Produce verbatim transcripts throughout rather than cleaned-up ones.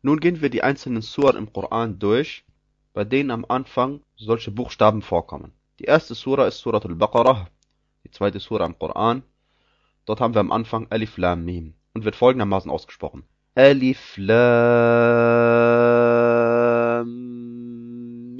Nun gehen wir die einzelnen Suren im Koran durch, bei denen am Anfang solche Buchstaben vorkommen. Die erste Sura ist Surat al-Baqarah, die zweite Sura im Koran. Dort haben wir am Anfang Alif Lam Mim und wird folgendermaßen ausgesprochen. Alif Lam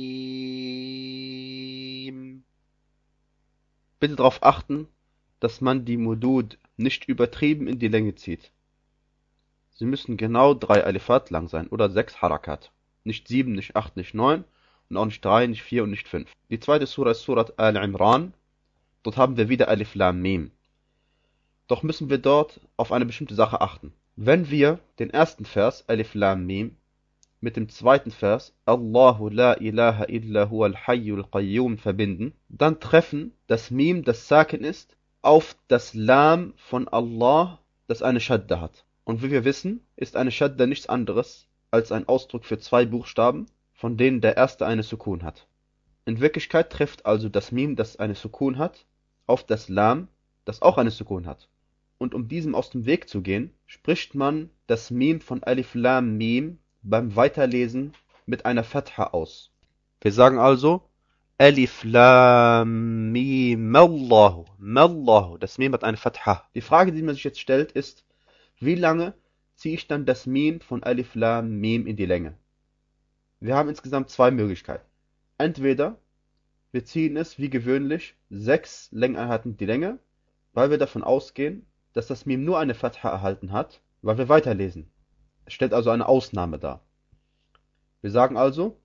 Mim. Bitte darauf achten, dass man die Mudud nicht übertrieben in die Länge zieht. Sie müssen genau drei Alifat lang sein oder sechs Harakat. Nicht sieben, nicht acht, nicht neun und auch nicht drei, nicht vier und nicht fünf. Die zweite Sura ist Surat Al-Imran. Dort haben wir wieder Alif Lam Mim. Doch müssen wir dort auf eine bestimmte Sache achten. Wenn wir den ersten Vers Alif Lam Mim mit dem zweiten Vers Allahu la ilaha illa huwa al-hayyul qayyum verbinden, dann treffen das Mim, das Sakin ist, auf das Lam von Allah, das eine Shadda hat. Und wie wir wissen, ist eine Shadda nichts anderes als ein Ausdruck für zwei Buchstaben, von denen der erste eine Sukun hat. In Wirklichkeit trifft also das Mim, das eine Sukun hat, auf das Lam, das auch eine Sukun hat. Und um diesem aus dem Weg zu gehen, spricht man das Mim von Alif Lam Mim beim Weiterlesen mit einer Fatha aus. Wir sagen also Alif Lam Mim Allahu, Mallahu. Das Mim hat eine Fatha. Die Frage, die man sich jetzt stellt, ist, wie lange ziehe ich dann das Mim von Alif Lam Mim in die Länge? Wir haben insgesamt zwei Möglichkeiten. Entweder wir ziehen es wie gewöhnlich sechs Längeneinheiten in die Länge, weil wir davon ausgehen, dass das Mim nur eine Fatha erhalten hat, weil wir weiterlesen. Es stellt also eine Ausnahme dar. Wir sagen also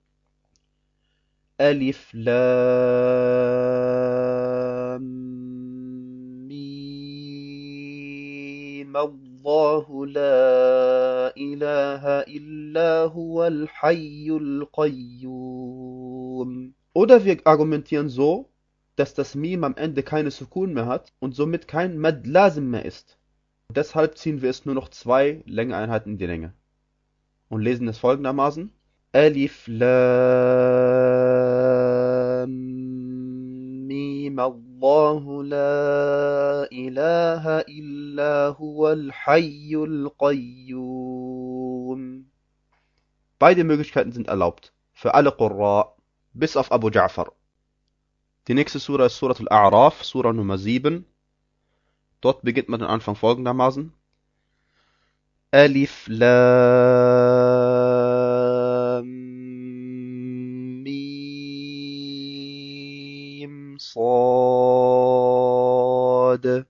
Alif Lam Mim Allahu la ilaha illa huwal hayyul qayyum. Oder wir argumentieren so, dass das Mim am Ende keine Sukun mehr hat und somit kein Mad Lazim mehr ist. Deshalb ziehen wir es nur noch zwei Längeeinheiten in die Länge und lesen es folgendermaßen. Alif Lam Mim Allahu la ilaha illa huwal hayyul qayyum. Beide Möglichkeiten sind erlaubt, für alle Qurra, bis auf Abu Ja'far. Die nächste Sura ist Surat Al-A'raf, Sura Nummer sieben. Dort beginnt man den Anfang folgendermaßen. Alif Lam Mim Sad.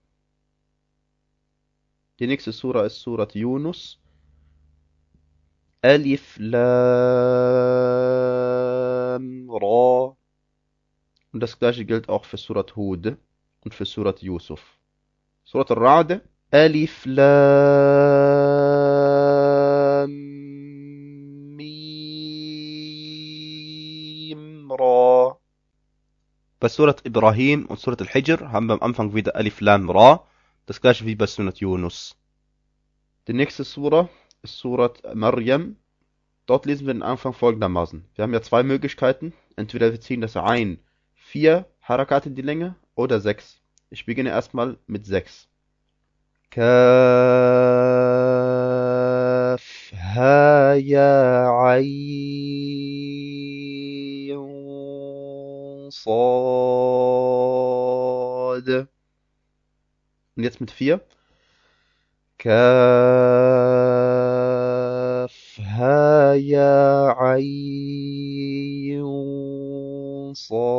Die nächste Sura ist Surat Yunus. Alif Lam Ra. Und das gleiche gilt auch für Surat Hud und für Surat Yusuf. Surat Al-Ra'd. Alif Lam Mim Ra. Bei Surat Ibrahim und Surat Al-Hijr haben wir am Anfang wieder Alif Lam Ra. Das gleiche wie bei Surat Yunus. Die nächste Sura ist Surat Maryam. Dort lesen wir den Anfang folgendermaßen. Wir haben ja zwei Möglichkeiten. Entweder wir ziehen das Ein vier Harakat in die Länge oder sechs. Ich beginne erstmal mit sechs. Kaf ha ya ayn sad. Und jetzt mit vier. Kaf ha ya ayn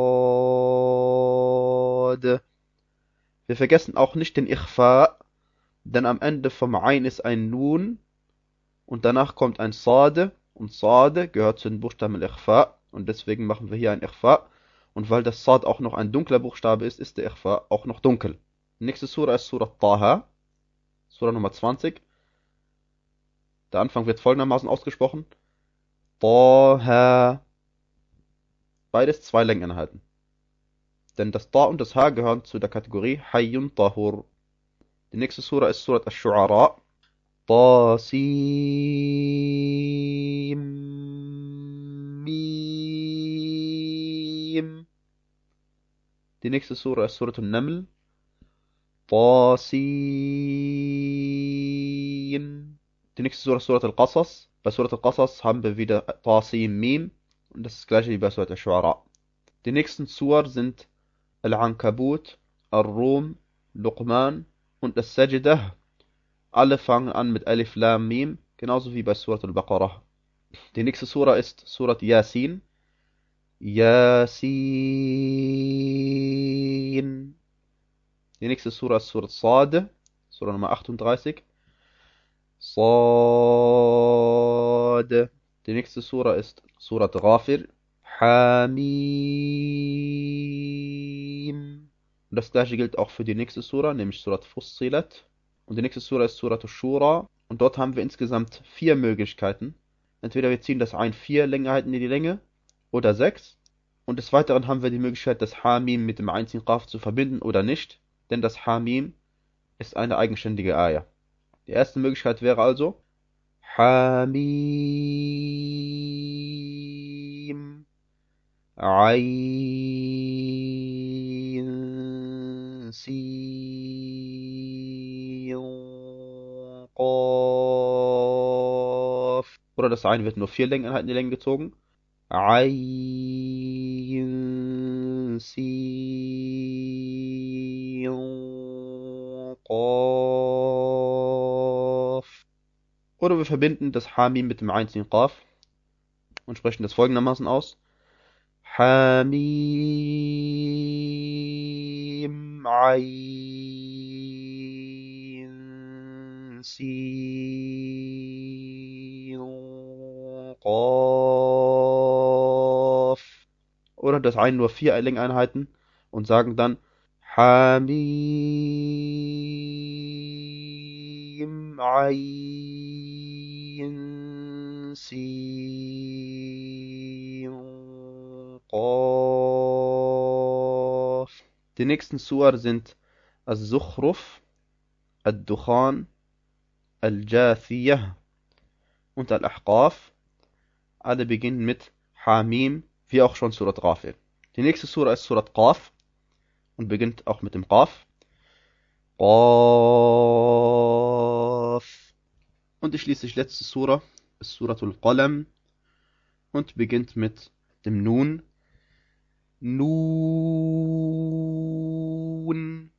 sad. Wir vergessen auch nicht den Ikhfa, denn am Ende vom Ein ist ein Nun und danach kommt ein Sade und Sade gehört zu den Buchstaben Al-Ikhfa und deswegen machen wir hier ein Ikhfa und weil das Sad auch noch ein dunkler Buchstabe ist, ist der Ikhfa auch noch dunkel. Die nächste Sura ist Surah Taha, Sura Nummer zwanzig. Der Anfang wird folgendermaßen ausgesprochen. Taha. Beides zwei Längeneinheiten. Denn das Ta und das Ha gehören zu der Kategorie Hayyun Tahur. Die nächste Sura ist Surat Ash-Shu'ara. Tasim Mim. Die nächste Sura ist Surat An-Naml. Tasin. Die nächste Sura ist Surat Al-Qasas. Bei Surat Al-Qasas haben wir wieder Tasim Mim und das ist das gleiche wie bei Surat Al-Shu'ara. Die nächsten Sur sind Al-Ankabut, Ar-Rum, Luqman und As-Sajdah. Alle fangen an mit Alif Lam Mim, genauso wie bei Surat Al-Baqarah. Die nächste Sura ist Surat Yasin. Yasin. Die nächste Sura ist Surat Sad, Sura Nummer achtunddreißig. Sad. Die nächste Sura ist Surat Ghafir. Hamim. Und das gleiche gilt auch für die nächste Sura, nämlich Surat Fussilat. Und die nächste Sura ist Surat Ash-Shura. Und dort haben wir insgesamt vier Möglichkeiten. Entweder wir ziehen das ein vier Längeheiten in die Länge oder sechs. Und des Weiteren haben wir die Möglichkeit, das Hamim mit dem einzigen Qaf zu verbinden oder nicht. Denn das Hamim ist eine eigenständige Ayah. Die erste Möglichkeit wäre also Hamim Ayn Sin Qaf. Oder das eine wird nur vier Längeneinheiten in die Länge gezogen. Ayn Sin Qaf. Oder wir verbinden das Hamim mit dem einzigen Qaf und sprechen das folgendermaßen aus. Hamim Ayn Sin Qaf. Oder das eine nur vier Längeneinheiten und sagen dann Hamim Ayn Sin Qaf. Die nächsten Suar sind Al-Zukhruf, Al-Dukhan, Al-Jathiyah und Al-Ahqaf. Alle beginnen mit Hamim, wie auch schon Surat Ghafir. Die nächste Sura ist Surat Qaf und beginnt auch mit dem Qaf. Qaf. Und die schließlich letzte Sura ist Suratul Qalam und beginnt mit dem Nun. Nun.